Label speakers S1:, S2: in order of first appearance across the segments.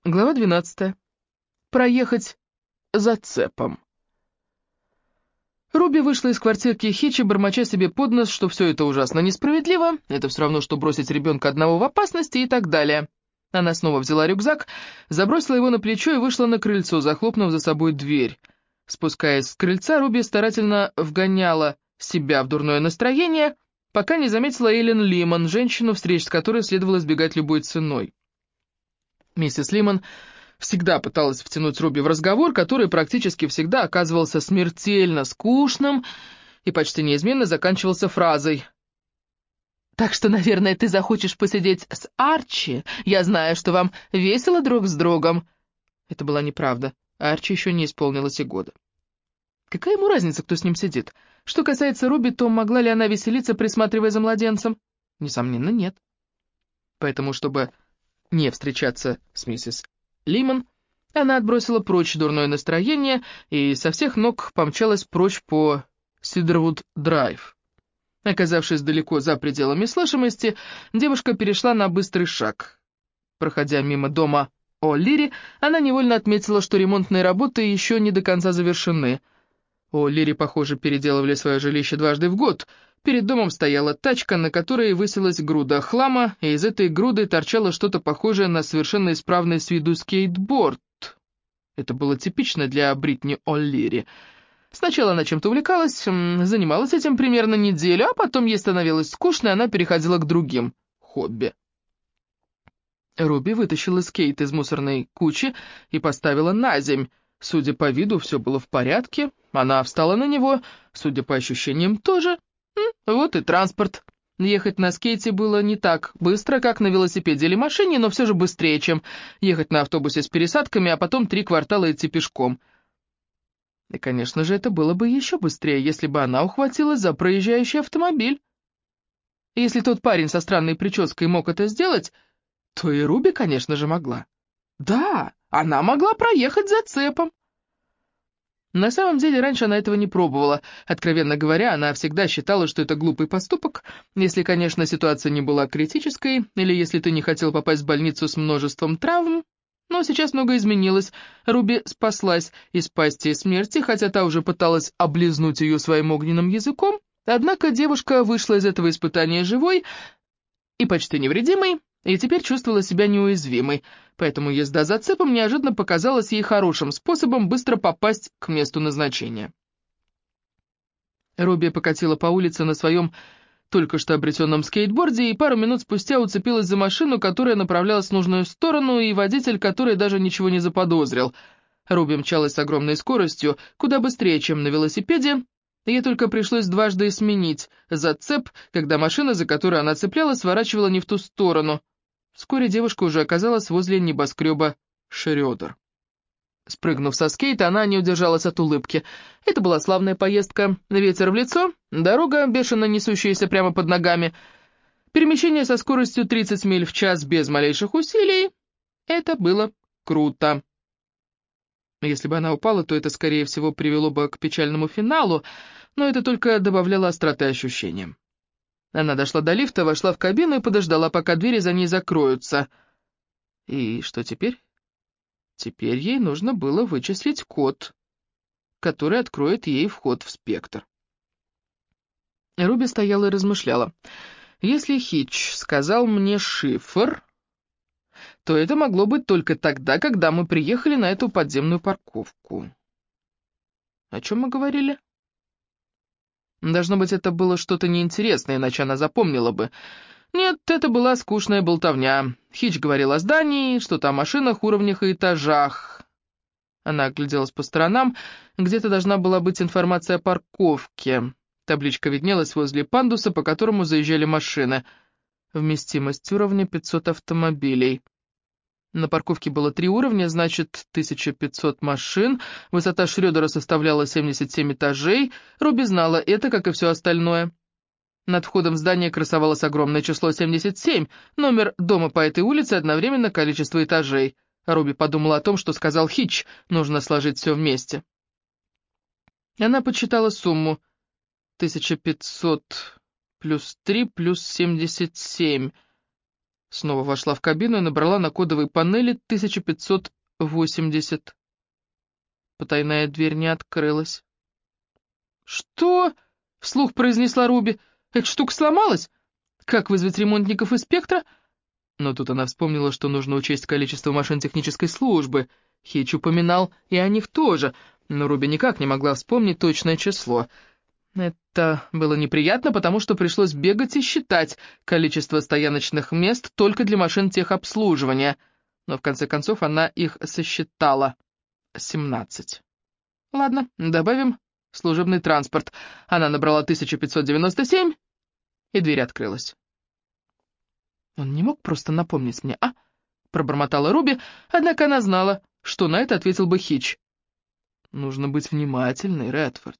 S1: Глава 12. Проехать за цепом. Руби вышла из квартирки Хитча, бормоча себе под нос, что все это ужасно несправедливо, это все равно, что бросить ребенка одного в опасности и так далее. Она снова взяла рюкзак, забросила его на плечо и вышла на крыльцо, захлопнув за собой дверь. Спускаясь с крыльца, Руби старательно вгоняла себя в дурное настроение, пока не заметила Эллен Лимон, женщину, встреч с которой следовало избегать любой ценой. Миссис Лимон всегда пыталась втянуть Руби в разговор, который практически всегда оказывался смертельно скучным и почти неизменно заканчивался фразой: «Так что, наверное, ты захочешь посидеть с Арчи? Я знаю, что вам весело друг с другом». Это была неправда. Арчи еще не исполнилось и года. Какая ему разница, кто с ним сидит? Что касается Руби, то могла ли она веселиться, присматривая за младенцем? Несомненно, нет. Поэтому, чтобы не встречаться с миссис Лимон, она отбросила прочь дурное настроение и со всех ног помчалась прочь по Сидервуд-драйв. Оказавшись далеко за пределами слышимости, девушка перешла на быстрый шаг. Проходя мимо дома О'Лири, она невольно отметила, что ремонтные работы еще не до конца завершены. О'Лири, похоже, переделывали свое жилище дважды в год. Перед домом стояла тачка, на которой высилась груда хлама, и из этой груды торчало что-то похожее на совершенно исправный с виду скейтборд. Это было типично для Бритни О'Лири. Сначала она чем-то увлекалась, занималась этим примерно неделю, а потом ей становилось скучно, и она переходила к другим хобби. Руби вытащила скейт из мусорной кучи и поставила на земь. Судя по виду, все было в порядке. Она встала на него, судя по ощущениям, тоже. Вот и транспорт. Ехать на скейте было не так быстро, как на велосипеде или машине, но все же быстрее, чем ехать на автобусе с пересадками, а потом 3 квартала идти пешком. И, конечно же, это было бы еще быстрее, если бы она ухватилась за проезжающий автомобиль. Если тот парень со странной прической мог это сделать, то и Руби, конечно же, могла. Да, она могла проехать за цепом. На самом деле, раньше она этого не пробовала. Откровенно говоря, она всегда считала, что это глупый поступок, если, конечно, ситуация не была критической, или если ты не хотел попасть в больницу с множеством травм. Но сейчас многое изменилось. Руби спаслась из пасти смерти, хотя та уже пыталась облизнуть ее своим огненным языком. Однако девушка вышла из этого испытания живой и почти невредимой, и теперь чувствовала себя неуязвимой, поэтому езда за цепом неожиданно показалась ей хорошим способом быстро попасть к месту назначения. Руби покатила по улице на своем только что обретенном скейтборде и пару минут спустя уцепилась за машину, которая направлялась в нужную сторону, и водитель, который даже ничего не заподозрил. Руби мчалась с огромной скоростью, куда быстрее, чем на велосипеде. Ей только пришлось дважды сменить зацеп, когда машина, за которую она цеплялась, сворачивала не в ту сторону. Вскоре девушка уже оказалась возле небоскреба Шрёдер. Спрыгнув со скейта, она не удержалась от улыбки. Это была славная поездка. Ветер в лицо, дорога, бешено несущаяся прямо под ногами, перемещение со скоростью 30 миль в час без малейших усилий. Это было круто. Если бы она упала, то это, скорее всего, привело бы к печальному финалу, но это только добавляло остроты ощущениям. Она дошла до лифта, вошла в кабину и подождала, пока двери за ней закроются. И что теперь? Теперь ей нужно было вычислить код, который откроет ей вход в спектр. Руби стояла и размышляла. Если Хитч сказал мне шифр, то это могло быть только тогда, когда мы приехали на эту подземную парковку. О чем мы говорили? Должно быть, это было что-то неинтересное, иначе она запомнила бы. Нет, это была скучная болтовня. Хитч говорил о здании, что-то о машинах, уровнях и этажах. Она огляделась по сторонам. Где-то должна была быть информация о парковке. Табличка виднелась возле пандуса, по которому заезжали машины. Вместимость уровня 500 автомобилей. На парковке было 3 уровня, значит, 1500 машин. Высота Шрёдера составляла 77 этажей. Руби знала это, как и все остальное. Над входом в здание красовалось огромное число 77, номер дома по этой улице, одновременно количество этажей. Руби подумала о том, что сказал Хитч, нужно сложить все вместе. Она подсчитала сумму. 1500 плюс 3 плюс 77. Снова вошла в кабину и набрала на кодовой панели 1580. Потайная дверь не открылась. «Что?» — вслух произнесла Руби. «Эта штука сломалась? Как вызвать ремонтников из «Спектра»?» Но тут она вспомнила, что нужно учесть количество машин технической службы. Хитч упоминал и о них тоже, но Руби никак не могла вспомнить точное число. Это было неприятно, потому что пришлось бегать и считать количество стояночных мест только для машин техобслуживания. Но в конце концов она их сосчитала. 17. Ладно, добавим служебный транспорт. Она набрала 1597, и дверь открылась. «Он не мог просто напомнить мне, а?» — пробормотала Руби, однако она знала, что на это ответил бы Хитч. «Нужно быть внимательной, Редфорд».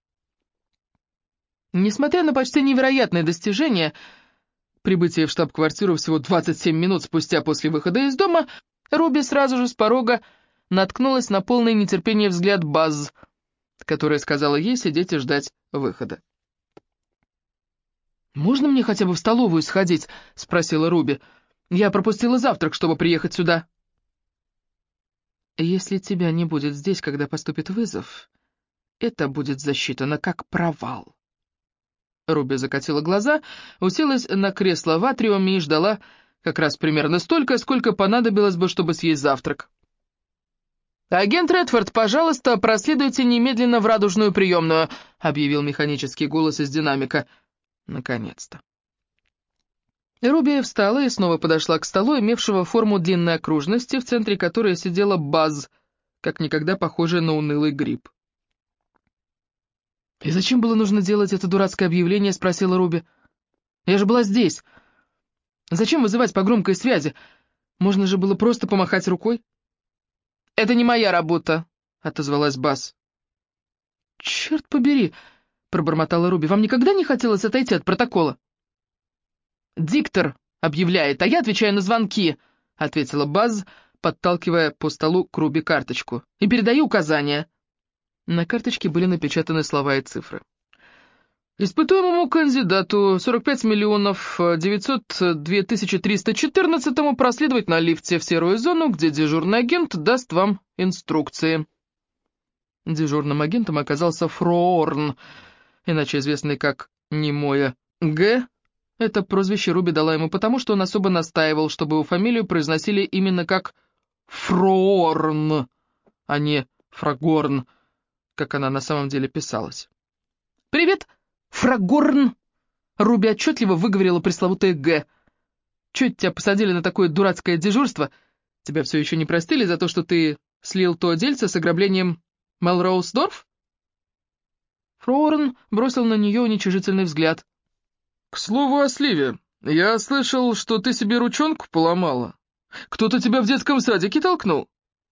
S1: Несмотря на почти невероятное достижение, прибытие в штаб-квартиру всего 27 минут спустя после выхода из дома, Руби сразу же с порога наткнулась на полное нетерпение взгляд Базз, которая сказала ей сидеть и ждать выхода. «Можно мне хотя бы в столовую сходить?» — спросила Руби. «Я пропустила завтрак, чтобы приехать сюда». «Если тебя не будет здесь, когда поступит вызов, это будет засчитано как провал». Руби закатила глаза, уселась на кресло в атриуме и ждала как раз примерно столько, сколько понадобилось бы, чтобы съесть завтрак. «Агент Редфорд, пожалуйста, проследуйте немедленно в радужную приемную», — объявил механический голос из динамика. Наконец-то. Руби встала и снова подошла к столу, имевшего форму длинной окружности, в центре которой сидела Базз, как никогда похожая на унылый гриб. «И зачем было нужно делать это дурацкое объявление?» — спросила Руби. «Я же была здесь. Зачем вызывать по громкой связи? Можно же было просто помахать рукой». «Это не моя работа», — отозвалась Базз. «Черт побери», — пробормотала Руби, — «вам никогда не хотелось отойти от протокола?» «Диктор объявляет, а я отвечаю на звонки», — ответила Базз, подталкивая по столу к Руби карточку. «И передаю указания». На карточке были напечатаны слова и цифры. «Испытуемому кандидату 45 миллионов 902 314 проследовать на лифте в серую зону, где дежурный агент даст вам инструкции». Дежурным агентом оказался Фроорн, иначе известный как Немоя Г. Это прозвище Руби дала ему потому, что он особо настаивал, чтобы его фамилию произносили именно как Фроорн, а не Фрагорн, как она на самом деле писалась. «Привет, Фрагорн!» Руби отчетливо выговорила пресловутое «Г». «Чё тебя посадили на такое дурацкое дежурство? Тебя все еще не простили за то, что ты слил то дельце с ограблением Мелроуз-Дорф?» Фроорн бросил на нее уничижительный взгляд. «К слову о сливе, я слышал, что ты себе ручонку поломала. Кто-то тебя в детском садике толкнул?»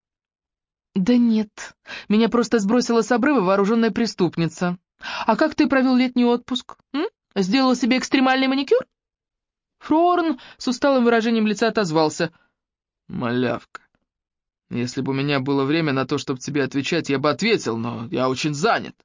S1: «Да нет, меня просто сбросила с обрыва вооруженная преступница. А как ты провел летний отпуск? Сделал себе экстремальный маникюр?» Фроорн с усталым выражением лица отозвался. «Малявка, если бы у меня было время на то, чтобы тебе отвечать, я бы ответил, но я очень занят».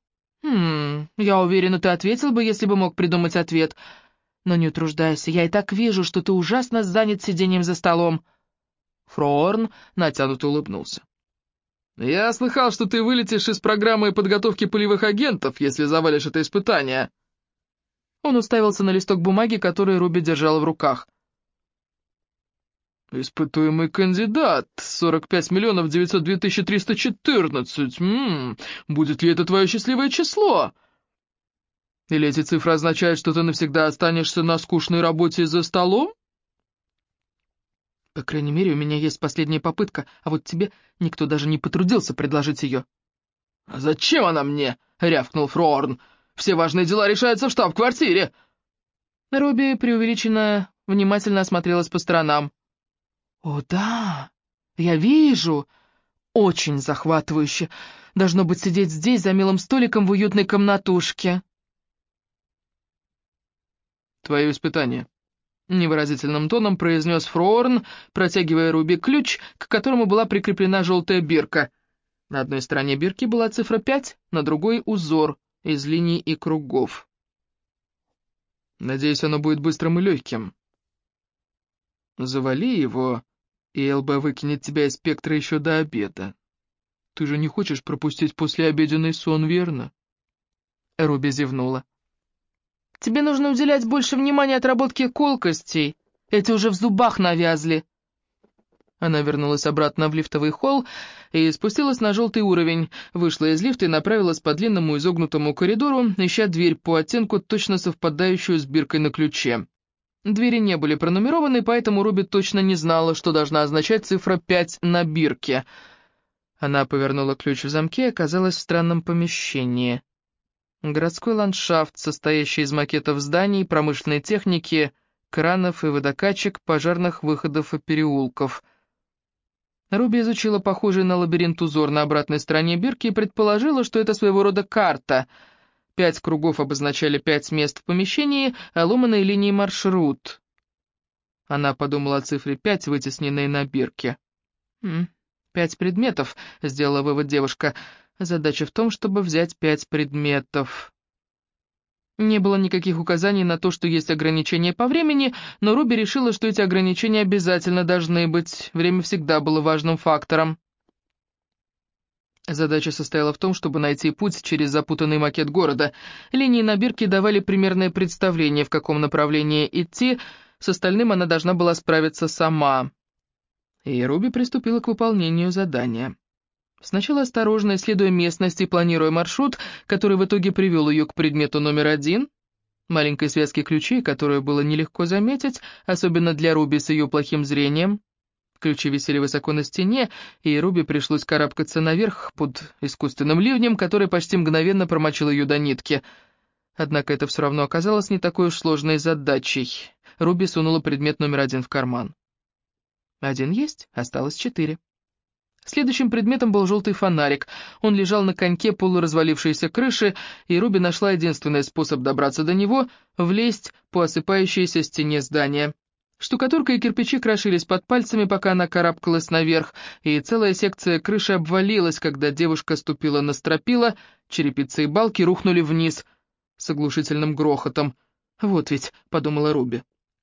S1: Я уверена, ты ответил бы, если бы мог придумать ответ. Но не утруждайся, я и так вижу, что ты ужасно занят сидением за столом». Фроорн натянуто улыбнулся. «Я слыхал, что ты вылетишь из программы подготовки полевых агентов, если завалишь это испытание». Он уставился на листок бумаги, который Руби держала в руках. «Испытуемый кандидат, 45 миллионов 902 314. Будет ли это твое счастливое число? Или эти цифры означают, что ты навсегда останешься на скучной работе за столом?» «По крайней мере, у меня есть последняя попытка, а вот тебе никто даже не потрудился предложить ее». «А зачем она мне?» — рявкнул Фроорн. «Все важные дела решаются в штаб-квартире». Руби преувеличенно внимательно осмотрелась по сторонам. «О, да, я вижу. Очень захватывающе. Должно быть сидеть здесь за милым столиком в уютной комнатушке». «Твое испытание», — невыразительным тоном произнес Фроорн, протягивая Руби ключ, к которому была прикреплена желтая бирка. На одной стороне бирки была цифра 5, на другой — узор из линий и кругов. «Надеюсь, оно будет быстрым и легким». Завали его, и ЛБ выкинет тебя из спектра еще до обеда. Ты же не хочешь пропустить послеобеденный сон, верно?» Руби зевнула. «Тебе нужно уделять больше внимания отработке колкостей. Эти уже в зубах навязли». Она вернулась обратно в лифтовый холл и спустилась на желтый уровень, вышла из лифта и направилась по длинному изогнутому коридору, ища дверь по оттенку, точно совпадающую с биркой на ключе. Двери не были пронумерованы, поэтому Руби точно не знала, что должна означать цифра 5 на бирке. Она повернула ключ в замке и оказалась в странном помещении. Городской ландшафт, состоящий из макетов зданий, промышленной техники, кранов и водокачек, пожарных выходов и переулков. Руби изучила похожий на лабиринт узор на обратной стороне бирки и предположила, что это своего рода карта. 5 кругов обозначали 5 мест в помещении, а ломаные линии — маршрут. Она подумала о цифре 5, вытесненной на бирке. 5 предметов», — сделала вывод девушка. «Задача в том, чтобы взять 5 предметов». Не было никаких указаний на то, что есть ограничения по времени, но Руби решила, что эти ограничения обязательно должны быть. Время всегда было важным фактором. Задача состояла в том, чтобы найти путь через запутанный макет города. Линии на бирке давали примерное представление, в каком направлении идти, с остальным она должна была справиться сама. И Руби приступила к выполнению задания. Сначала осторожно исследуя местность и планируя маршрут, который в итоге привел ее к предмету номер 1, маленькой связке ключей, которую было нелегко заметить, особенно для Руби с ее плохим зрением. Ключи висели высоко на стене, и Руби пришлось карабкаться наверх под искусственным ливнем, который почти мгновенно промочил ее до нитки. Однако это все равно оказалось не такой уж сложной задачей. Руби сунула предмет номер 1 в карман. 1 есть, осталось 4. Следующим предметом был желтый фонарик. Он лежал на коньке полуразвалившейся крыши, и Руби нашла единственный способ добраться до него — влезть по осыпающейся стене здания. Штукатурка и кирпичи крошились под пальцами, пока она карабкалась наверх, и целая секция крыши обвалилась, когда девушка ступила на стропила, черепицы и балки рухнули вниз с оглушительным грохотом. «Вот ведь», — подумала Руби.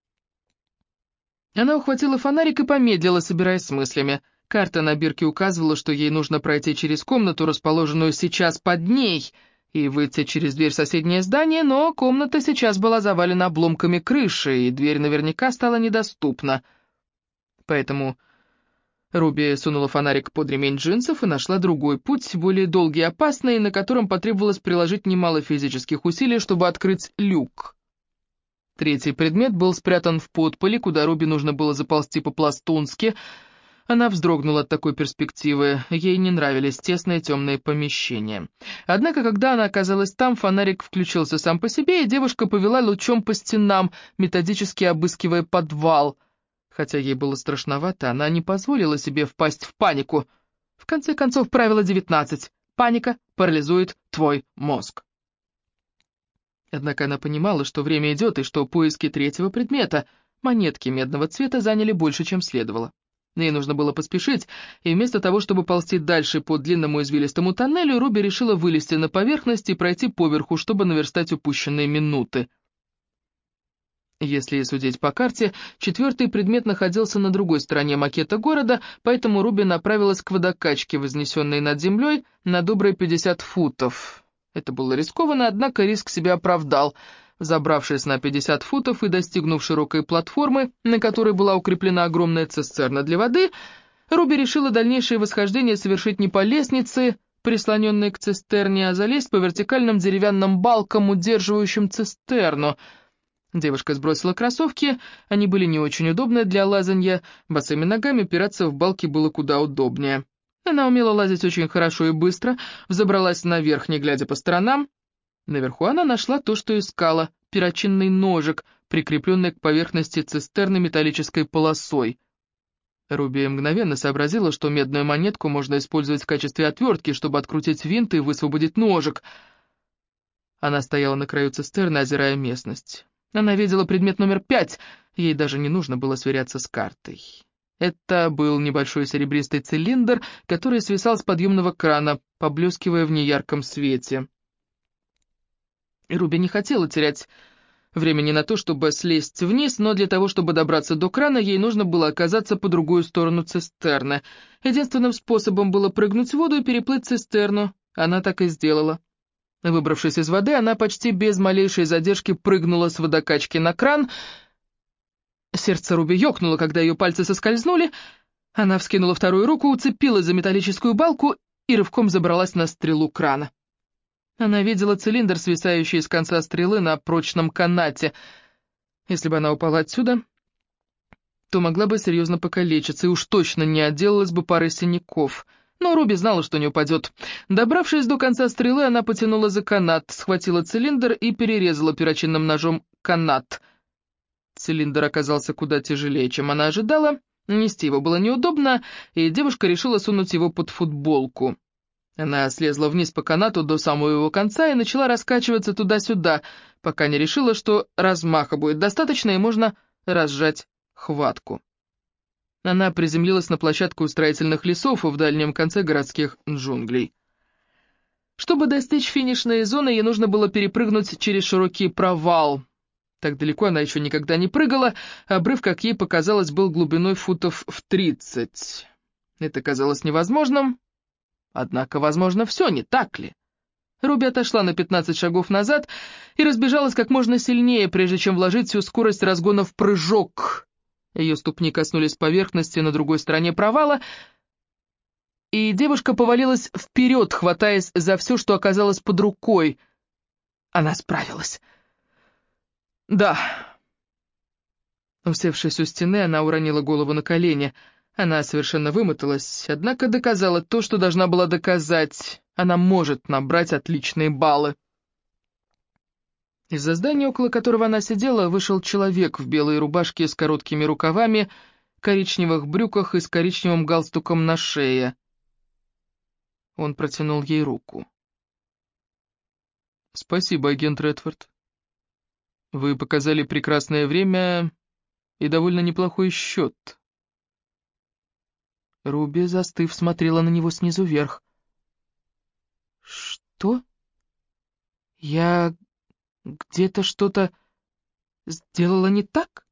S1: Она ухватила фонарик и помедлила, собираясь с мыслями. Карта на бирке указывала, что ей нужно пройти через комнату, расположенную сейчас под ней, и выйти через дверь в соседнее здание, но комната сейчас была завалена обломками крыши, и дверь наверняка стала недоступна. Поэтому Руби сунула фонарик под ремень джинсов и нашла другой путь, более долгий и опасный, на котором потребовалось приложить немало физических усилий, чтобы открыть люк. Третий предмет был спрятан в подполе, куда Руби нужно было заползти по-пластунски. Она вздрогнула от такой перспективы, ей не нравились тесные темные помещения. Однако, когда она оказалась там, фонарик включился сам по себе, и девушка повела лучом по стенам, методически обыскивая подвал. Хотя ей было страшновато, она не позволила себе впасть в панику. В конце концов, правило 19. Паника парализует твой мозг. Однако она понимала, что время идет, и что поиски третьего предмета, монетки медного цвета, заняли больше, чем следовало. Ей нужно было поспешить, и вместо того, чтобы ползти дальше по длинному извилистому тоннелю, Руби решила вылезти на поверхность и пройти поверху, чтобы наверстать упущенные минуты. Если судить по карте, четвертый предмет находился на другой стороне макета города, поэтому Руби направилась к водокачке, вознесенной над землей, на добрые 50 футов. Это было рискованно, однако риск себя оправдал. Забравшись на 50 футов и достигнув широкой платформы, на которой была укреплена огромная цистерна для воды, Руби решила дальнейшее восхождение совершить не по лестнице, прислоненной к цистерне, а залезть по вертикальным деревянным балкам, удерживающим цистерну. Девушка сбросила кроссовки, они были не очень удобны для лазанья, босыми ногами пираться в балки было куда удобнее. Она умела лазить очень хорошо и быстро, взобралась наверх, не глядя по сторонам. Наверху она нашла то, что искала — перочинный ножик, прикрепленный к поверхности цистерны металлической полосой. Руби мгновенно сообразила, что медную монетку можно использовать в качестве отвертки, чтобы открутить винт и высвободить ножик. Она стояла на краю цистерны, озирая местность. Она видела предмет номер 5, ей даже не нужно было сверяться с картой. Это был небольшой серебристый цилиндр, который свисал с подъемного крана, поблескивая в неярком свете. Руби не хотела терять времени на то, чтобы слезть вниз, но для того, чтобы добраться до крана, ей нужно было оказаться по другую сторону цистерны. Единственным способом было прыгнуть в воду и переплыть цистерну. Она так и сделала. Выбравшись из воды, она почти без малейшей задержки прыгнула с водокачки на кран. Сердце Руби ёкнуло, когда ее пальцы соскользнули. Она вскинула вторую руку, уцепилась за металлическую балку и рывком забралась на стрелу крана. Она видела цилиндр, свисающий с конца стрелы на прочном канате. Если бы она упала отсюда, то могла бы серьезно покалечиться и уж точно не отделалась бы парой синяков. Но Руби знала, что не упадет. Добравшись до конца стрелы, она потянула за канат, схватила цилиндр и перерезала перочинным ножом канат. Цилиндр оказался куда тяжелее, чем она ожидала. Нести его было неудобно, и девушка решила сунуть его под футболку. Она слезла вниз по канату до самого его конца и начала раскачиваться туда-сюда, пока не решила, что размаха будет достаточно и можно разжать хватку. Она приземлилась на площадку строительных лесов в дальнем конце городских джунглей. Чтобы достичь финишной зоны, ей нужно было перепрыгнуть через широкий провал. Так далеко она еще никогда не прыгала, обрыв, как ей показалось, был глубиной футов в 30. Это казалось невозможным. Однако, возможно, все, не так ли? Руби отошла на 15 шагов назад и разбежалась как можно сильнее, прежде чем вложить всю скорость разгона в прыжок. Ее ступни коснулись поверхности на другой стороне провала, и девушка повалилась вперед, хватаясь за все, что оказалось под рукой. Она справилась. Да. Усевшись у стены, она уронила голову на колени. Она совершенно вымоталась, однако доказала то, что должна была доказать. Она может набрать отличные баллы. Из-за здания, около которого она сидела, вышел человек в белой рубашке с короткими рукавами, коричневых брюках и с коричневым галстуком на шее. Он протянул ей руку. «Спасибо, агент Редфорд. Вы показали прекрасное время и довольно неплохой счет». Руби, застыв, смотрела на него снизу вверх. «Что? Я где-то что-то сделала не так?»